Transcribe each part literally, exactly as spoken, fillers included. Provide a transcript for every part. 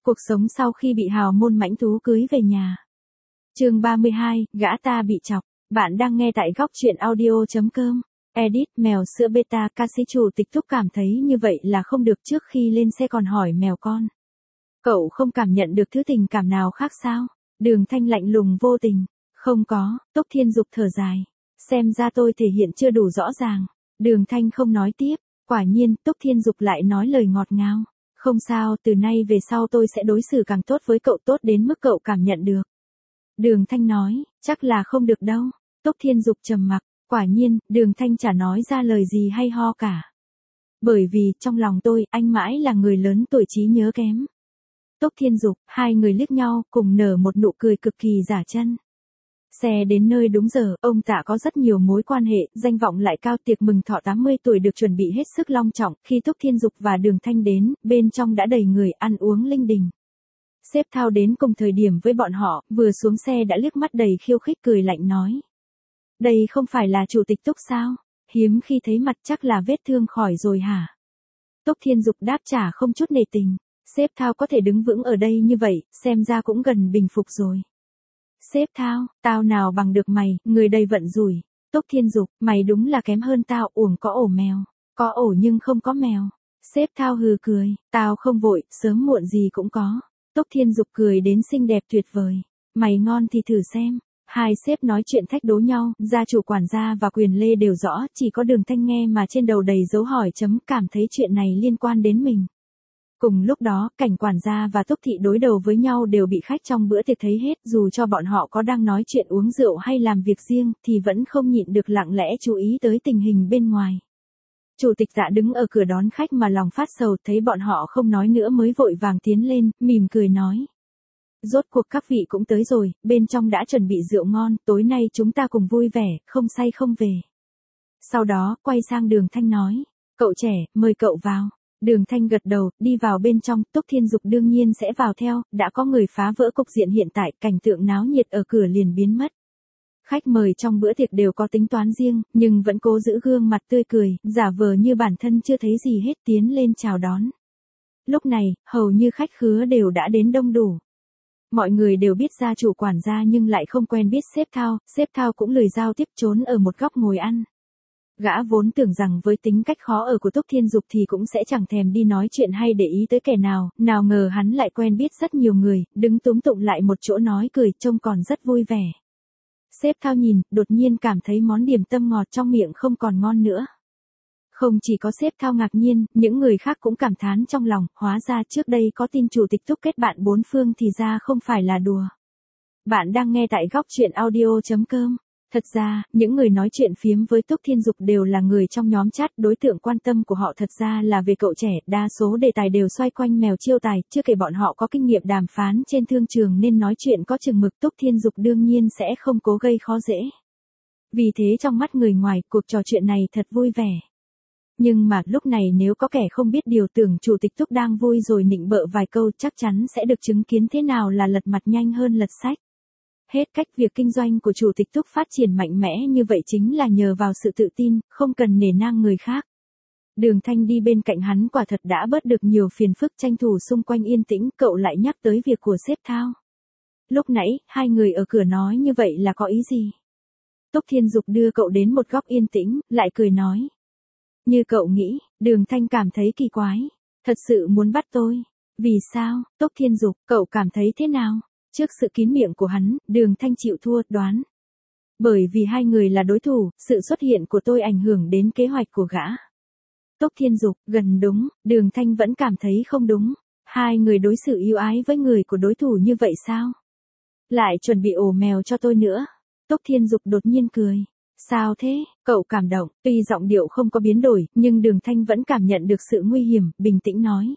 Cuộc sống sau khi bị hào môn mãnh thú cưới về nhà. Chương ba mươi hai, gã ta bị chọc. Bạn đang nghe tại góc truyện audio chấm com. Edit, mèo sữa beta, ca sĩ chủ tịch Túc cảm thấy như vậy là không được, trước khi lên xe còn hỏi mèo con. Cậu không cảm nhận được thứ tình cảm nào khác sao? Đường Thanh lạnh lùng vô tình. Không có, Túc Thiên Dục thở dài. Xem ra tôi thể hiện chưa đủ rõ ràng. Đường Thanh không nói tiếp. Quả nhiên, Túc Thiên Dục lại nói lời ngọt ngào. Không sao, từ nay về sau tôi sẽ đối xử càng tốt với cậu, tốt đến mức cậu cảm nhận được. Đường Thanh nói, chắc là không được đâu. Túc Thiên Dục trầm mặc. Quả nhiên, Đường Thanh chả nói ra lời gì hay ho cả. Bởi vì, trong lòng tôi, anh mãi là người lớn tuổi trí nhớ kém. Túc Thiên Dục, hai người liếc nhau, cùng nở một nụ cười cực kỳ giả chân. Xe đến nơi đúng giờ, ông Tạ có rất nhiều mối quan hệ, danh vọng lại cao, tiệc mừng thọ tám mươi tuổi được chuẩn bị hết sức long trọng. Khi Túc Thiên Dục và Đường Thanh đến, bên trong đã đầy người, ăn uống linh đình. Sếp Thao đến cùng thời điểm với bọn họ, vừa xuống xe đã liếc mắt đầy khiêu khích, cười lạnh nói. Đây không phải là chủ tịch Túc sao? Hiếm khi thấy mặt, chắc là vết thương khỏi rồi hả? Túc Thiên Dục đáp trả không chút nể tình. Sếp Thao có thể đứng vững ở đây như vậy, xem ra cũng gần bình phục rồi. Sếp Thao, tao nào bằng được mày, người đầy vận rủi. Túc Thiên Dục, mày đúng là kém hơn tao, uổng có ổ mèo. Có ổ nhưng không có mèo. Sếp Thao hừ cười, tao không vội, sớm muộn gì cũng có. Túc Thiên Dục cười đến xinh đẹp tuyệt vời. Mày ngon thì thử xem. Hai sếp nói chuyện thách đố nhau, gia chủ, quản gia và Quyền Lê đều rõ, chỉ có Đường Thanh nghe mà trên đầu đầy dấu hỏi chấm, cảm thấy chuyện này liên quan đến mình. Cùng lúc đó, cảnh quản gia và Túc Thị đối đầu với nhau đều bị khách trong bữa tiệc thấy hết, dù cho bọn họ có đang nói chuyện uống rượu hay làm việc riêng, thì vẫn không nhịn được lặng lẽ chú ý tới tình hình bên ngoài. Chủ tịch Dạ đứng ở cửa đón khách mà lòng phát sầu, thấy bọn họ không nói nữa mới vội vàng tiến lên, mỉm cười nói. Rốt cuộc các vị cũng tới rồi, bên trong đã chuẩn bị rượu ngon, tối nay chúng ta cùng vui vẻ, không say không về. Sau đó, quay sang Đường Thanh nói, cậu trẻ, mời cậu vào. Đường Thanh gật đầu, đi vào bên trong, Túc Thiên Dục đương nhiên sẽ vào theo, đã có người phá vỡ cục diện hiện tại, cảnh tượng náo nhiệt ở cửa liền biến mất. Khách mời trong bữa tiệc đều có tính toán riêng, nhưng vẫn cố giữ gương mặt tươi cười, giả vờ như bản thân chưa thấy gì hết, tiến lên chào đón. Lúc này, hầu như khách khứa đều đã đến đông đủ. Mọi người đều biết gia chủ, quản gia nhưng lại không quen biết sếp Thao, sếp Thao cũng lười giao tiếp, trốn ở một góc ngồi ăn. Gã vốn tưởng rằng với tính cách khó ở của Túc Thiên Dục thì cũng sẽ chẳng thèm đi nói chuyện hay để ý tới kẻ nào, nào ngờ hắn lại quen biết rất nhiều người, đứng túm tụng lại một chỗ nói cười, trông còn rất vui vẻ. Sếp Thao nhìn, đột nhiên cảm thấy món điểm tâm ngọt trong miệng không còn ngon nữa. Không chỉ có sếp Thao ngạc nhiên, những người khác cũng cảm thán trong lòng, hóa ra trước đây có tin chủ tịch Túc kết bạn bốn phương thì ra không phải là đùa. Bạn đang nghe tại góc truyện audio chấm com. Thật ra, những người nói chuyện phiếm với Túc Thiên Dục đều là người trong nhóm chat, đối tượng quan tâm của họ thật ra là về cậu trẻ, đa số đề tài đều xoay quanh mèo chiêu tài, chưa kể bọn họ có kinh nghiệm đàm phán trên thương trường nên nói chuyện có chừng mực, Túc Thiên Dục đương nhiên sẽ không cố gây khó dễ. Vì thế trong mắt người ngoài, cuộc trò chuyện này thật vui vẻ. Nhưng mà lúc này nếu có kẻ không biết điều tưởng chủ tịch Túc đang vui rồi nịnh bợ vài câu, chắc chắn sẽ được chứng kiến thế nào là lật mặt nhanh hơn lật sách. Hết cách, việc kinh doanh của chủ tịch Túc phát triển mạnh mẽ như vậy chính là nhờ vào sự tự tin, không cần nể nang người khác. Đường Thanh đi bên cạnh hắn quả thật đã bớt được nhiều phiền phức, tranh thủ xung quanh yên tĩnh, cậu lại nhắc tới việc của sếp Thao. Lúc nãy, hai người ở cửa nói như vậy là có ý gì? Túc Thiên Dục đưa cậu đến một góc yên tĩnh, lại cười nói. Như cậu nghĩ, Đường Thanh cảm thấy kỳ quái. Thật sự muốn bắt tôi. Vì sao, Túc Thiên Dục, cậu cảm thấy thế nào? Trước sự kín miệng của hắn, Đường Thanh chịu thua, đoán. Bởi vì hai người là đối thủ, sự xuất hiện của tôi ảnh hưởng đến kế hoạch của gã. Túc Thiên Dục, gần đúng, Đường Thanh vẫn cảm thấy không đúng. Hai người đối xử ưu ái với người của đối thủ như vậy sao? Lại chuẩn bị ổ mèo cho tôi nữa. Túc Thiên Dục đột nhiên cười. Sao thế, cậu cảm động, tuy giọng điệu không có biến đổi, nhưng Đường Thanh vẫn cảm nhận được sự nguy hiểm, bình tĩnh nói.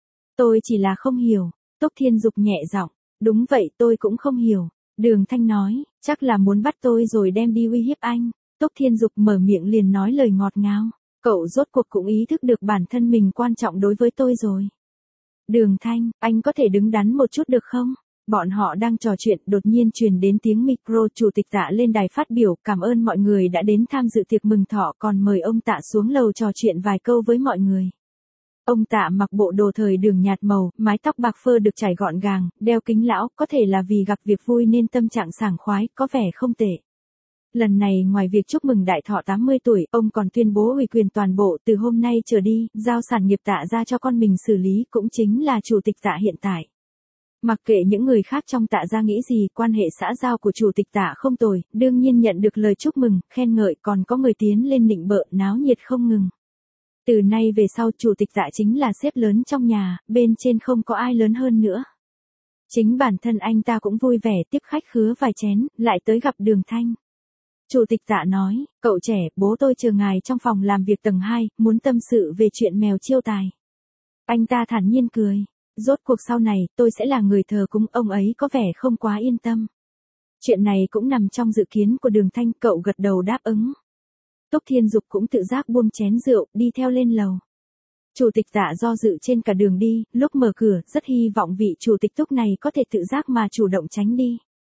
Tôi chỉ là không hiểu. Túc Thiên Dục nhẹ giọng. Đúng vậy, tôi cũng không hiểu. Đường Thanh nói, chắc là muốn bắt tôi rồi đem đi uy hiếp anh. Túc Thiên Dục mở miệng liền nói lời ngọt ngào. Cậu rốt cuộc cũng ý thức được bản thân mình quan trọng đối với tôi rồi. Đường Thanh, anh có thể đứng đắn một chút được không? Bọn họ đang trò chuyện, đột nhiên truyền đến tiếng micro, chủ tịch Tạ lên đài phát biểu, cảm ơn mọi người đã đến tham dự tiệc mừng thọ, còn mời ông Tạ xuống lầu trò chuyện vài câu với mọi người. Ông Tạ mặc bộ đồ thời đường nhạt màu, mái tóc bạc phơ được chải gọn gàng, đeo kính lão, có thể là vì gặp việc vui nên tâm trạng sảng khoái, có vẻ không tệ. Lần này ngoài việc chúc mừng đại thọ tám mươi tuổi, ông còn tuyên bố ủy quyền toàn bộ từ hôm nay trở đi, giao sản nghiệp Tạ ra cho con mình xử lý, cũng chính là chủ tịch Tạ hiện tại. Mặc kệ những người khác trong Tạ gia nghĩ gì, quan hệ xã giao của chủ tịch Tạ không tồi, đương nhiên nhận được lời chúc mừng, khen ngợi, còn có người tiến lên nịnh bợ, náo nhiệt không ngừng. Từ nay về sau chủ tịch Tạ chính là sếp lớn trong nhà, bên trên không có ai lớn hơn nữa. Chính bản thân anh ta cũng vui vẻ tiếp khách khứa vài chén, lại tới gặp Đường Thanh. Chủ tịch Tạ nói, cậu trẻ, bố tôi chờ ngài trong phòng làm việc tầng hai, muốn tâm sự về chuyện mèo chiêu tài. Anh ta thản nhiên cười, rốt cuộc sau này, tôi sẽ là người thờ cúng, ông ấy có vẻ không quá yên tâm. Chuyện này cũng nằm trong dự kiến của Đường Thanh, cậu gật đầu đáp ứng. Túc Thiên Dục cũng tự giác buông chén rượu, đi theo lên lầu. Chủ tịch Tạ do dự trên cả đường đi, lúc mở cửa, rất hy vọng vị chủ tịch Túc này có thể tự giác mà chủ động tránh đi.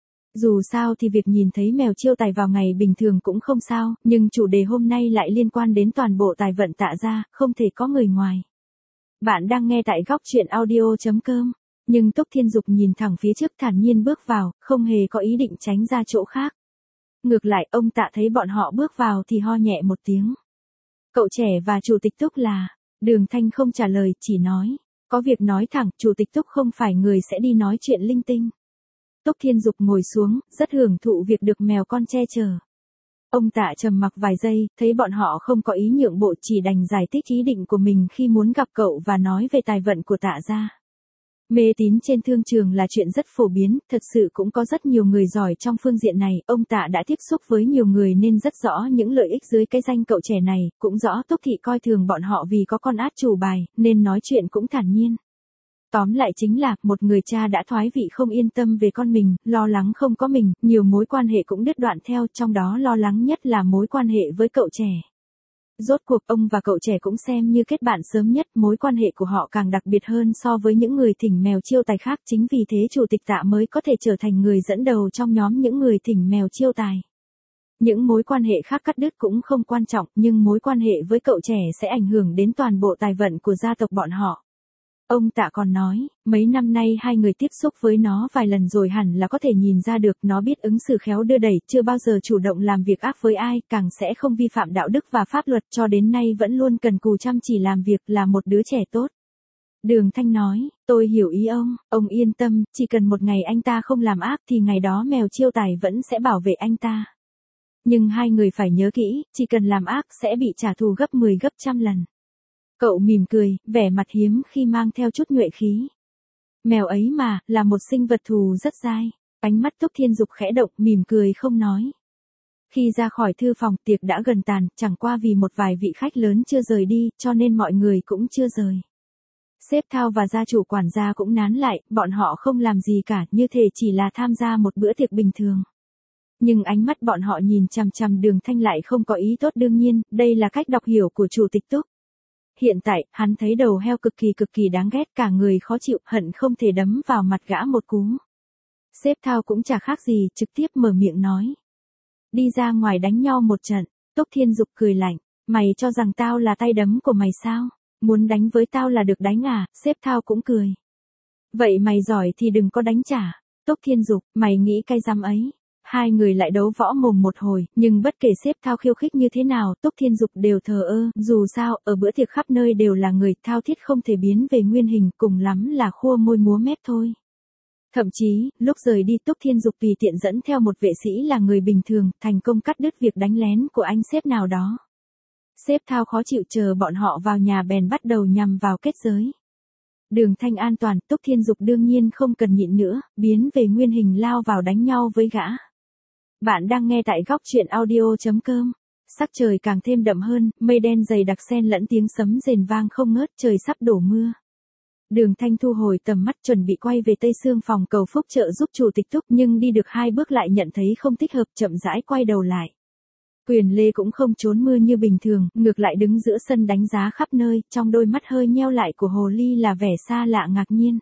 Dù sao thì việc nhìn thấy mèo chiêu tài vào ngày bình thường cũng không sao, nhưng chủ đề hôm nay lại liên quan đến toàn bộ tài vận Tạ gia, không thể có người ngoài. Bạn đang nghe tại góc truyện audio chấm com, nhưng Túc Thiên Dục nhìn thẳng phía trước thản nhiên bước vào, không hề có ý định tránh ra chỗ khác. Ngược lại, ông Tạ thấy bọn họ bước vào thì ho nhẹ một tiếng. Cậu trẻ và chủ tịch Túc là, Đường Thanh không trả lời, chỉ nói, có việc nói thẳng, chủ tịch Túc không phải người sẽ đi nói chuyện linh tinh. Túc Thiên Dục ngồi xuống, rất hưởng thụ việc được mèo con che chở. Ông Tạ trầm mặc vài giây, thấy bọn họ không có ý nhượng bộ, chỉ đành giải thích ý định của mình khi muốn gặp cậu và nói về tài vận của Tạ gia. Mê tín trên thương trường là chuyện rất phổ biến, thật sự cũng có rất nhiều người giỏi trong phương diện này, ông Tạ đã tiếp xúc với nhiều người nên rất rõ những lợi ích dưới cái danh cậu trẻ này, cũng rõ Túc thị coi thường bọn họ vì có con át chủ bài, nên nói chuyện cũng thản nhiên. Tóm lại chính là, một người cha đã thoái vị không yên tâm về con mình, lo lắng không có mình, nhiều mối quan hệ cũng đứt đoạn theo, trong đó lo lắng nhất là mối quan hệ với cậu trẻ. Rốt cuộc ông và cậu trẻ cũng xem như kết bạn sớm nhất, mối quan hệ của họ càng đặc biệt hơn so với những người thỉnh mèo chiêu tài khác, chính vì thế chủ tịch Tạ mới có thể trở thành người dẫn đầu trong nhóm những người thỉnh mèo chiêu tài. Những mối quan hệ khác cắt đứt cũng không quan trọng, nhưng mối quan hệ với cậu trẻ sẽ ảnh hưởng đến toàn bộ tài vận của gia tộc bọn họ. Ông Tạ còn nói, mấy năm nay hai người tiếp xúc với nó vài lần rồi hẳn là có thể nhìn ra được nó biết ứng xử khéo đưa đẩy, chưa bao giờ chủ động làm việc ác với ai, càng sẽ không vi phạm đạo đức và pháp luật, cho đến nay vẫn luôn cần cù chăm chỉ làm việc, là một đứa trẻ tốt. Đường Thanh nói, tôi hiểu ý ông, ông yên tâm, chỉ cần một ngày anh ta không làm ác thì ngày đó mèo chiêu tài vẫn sẽ bảo vệ anh ta. Nhưng hai người phải nhớ kỹ, chỉ cần làm ác sẽ bị trả thù gấp mười gấp trăm lần. Cậu mỉm cười, vẻ mặt hiếm khi mang theo chút nhuệ khí. Mèo ấy mà, là một sinh vật thù rất dai. Ánh mắt Túc Thiên Dục khẽ động, mỉm cười không nói. Khi ra khỏi thư phòng, tiệc đã gần tàn, chẳng qua vì một vài vị khách lớn chưa rời đi, cho nên mọi người cũng chưa rời. Sếp Thao và gia chủ quản gia cũng nán lại, bọn họ không làm gì cả, như thể chỉ là tham gia một bữa tiệc bình thường. Nhưng ánh mắt bọn họ nhìn chằm chằm Đường Thanh lại không có ý tốt, đương nhiên, đây là cách đọc hiểu của chủ tịch Túc. Hiện tại, hắn thấy đầu heo cực kỳ cực kỳ đáng ghét, cả người khó chịu, hận không thể đấm vào mặt gã một cú. Sếp Thao cũng chả khác gì, trực tiếp mở miệng nói. Đi ra ngoài đánh nhau một trận. Túc Thiên Dục cười lạnh, mày cho rằng tao là tay đấm của mày sao? Muốn đánh với tao là được đánh à? Sếp Thao cũng cười. Vậy mày giỏi thì đừng có đánh trả. Túc Thiên Dục, mày nghĩ cái rắm ấy. Hai người lại đấu võ mồm một hồi, nhưng bất kể Sếp Thao khiêu khích như thế nào, Túc Thiên Dục đều thờ ơ, dù sao, ở bữa tiệc khắp nơi đều là người, thao thiết không thể biến về nguyên hình, cùng lắm là khua môi múa mép thôi. Thậm chí, lúc rời đi Túc Thiên Dục tùy tiện dẫn theo một vệ sĩ là người bình thường, thành công cắt đứt việc đánh lén của anh sếp nào đó. Sếp Thao khó chịu chờ bọn họ vào nhà bèn bắt đầu nhằm vào kết giới. Đường Thanh an toàn, Túc Thiên Dục đương nhiên không cần nhịn nữa, biến về nguyên hình lao vào đánh nhau với gã. Bạn đang nghe tại góc truyện audio chấm com. Sắc trời càng thêm đậm hơn, mây đen dày đặc xen lẫn tiếng sấm rền vang không ngớt, trời sắp đổ mưa. Đường Thanh thu hồi tầm mắt chuẩn bị quay về Tây Sương phòng cầu phúc trợ giúp chủ tịch Túc, nhưng đi được hai bước lại nhận thấy không thích hợp, chậm rãi quay đầu lại. Quyền Lê cũng không trốn mưa như bình thường, ngược lại đứng giữa sân đánh giá khắp nơi, trong đôi mắt hơi nheo lại của hồ ly là vẻ xa lạ ngạc nhiên.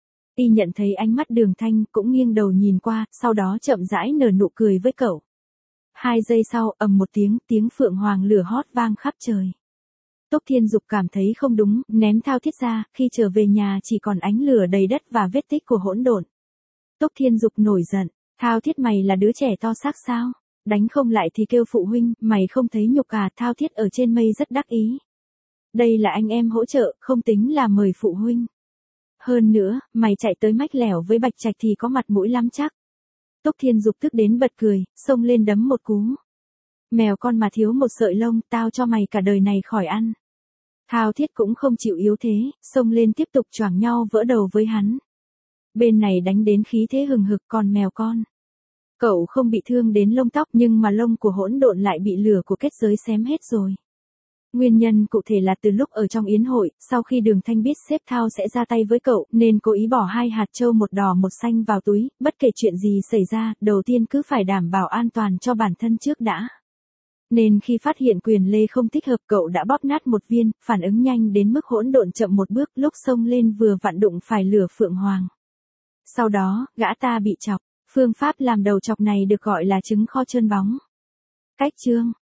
Y nhận thấy ánh mắt Đường Thanh, cũng nghiêng đầu nhìn qua, sau đó chậm rãi nở nụ cười với cậu. Hai giây sau, ầm một tiếng, tiếng phượng hoàng lửa hót vang khắp trời. Tốc Thiên Dục cảm thấy không đúng, ném Thao Thiết ra, khi trở về nhà chỉ còn ánh lửa đầy đất và vết tích của hỗn độn. Tốc Thiên Dục nổi giận, Thao Thiết mày là đứa trẻ to xác sao? Đánh không lại thì kêu phụ huynh, mày không thấy nhục à? Thao Thiết ở trên mây rất đắc ý. Đây là anh em hỗ trợ, không tính là mời phụ huynh. Hơn nữa, mày chạy tới mách lẻo với Bạch Trạch thì có mặt mũi lắm chắc. Tốc Thiên Dục tức đến bật cười, xông lên đấm một cú. Mèo con mà thiếu một sợi lông, tao cho mày cả đời này khỏi ăn. Thao Thiết cũng không chịu yếu thế, xông lên tiếp tục choảng nhau vỡ đầu với hắn. Bên này đánh đến khí thế hừng hực, còn mèo con. Cậu không bị thương đến lông tóc nhưng mà lông của hỗn độn lại bị lửa của kết giới xém hết rồi. Nguyên nhân cụ thể là từ lúc ở trong yến hội, sau khi Đường Thanh biết sếp Thao sẽ ra tay với cậu, nên cố ý bỏ hai hạt châu một đỏ một xanh vào túi, bất kể chuyện gì xảy ra, đầu tiên cứ phải đảm bảo an toàn cho bản thân trước đã. Nên khi phát hiện Quyền Lê không thích hợp, cậu đã bóp nát một viên, phản ứng nhanh đến mức hỗn độn chậm một bước, lúc xông lên vừa vặn đụng phải lửa Phượng Hoàng. Sau đó, gã ta bị chọc, phương pháp làm đầu chọc này được gọi là trứng kho trơn bóng. Cách chương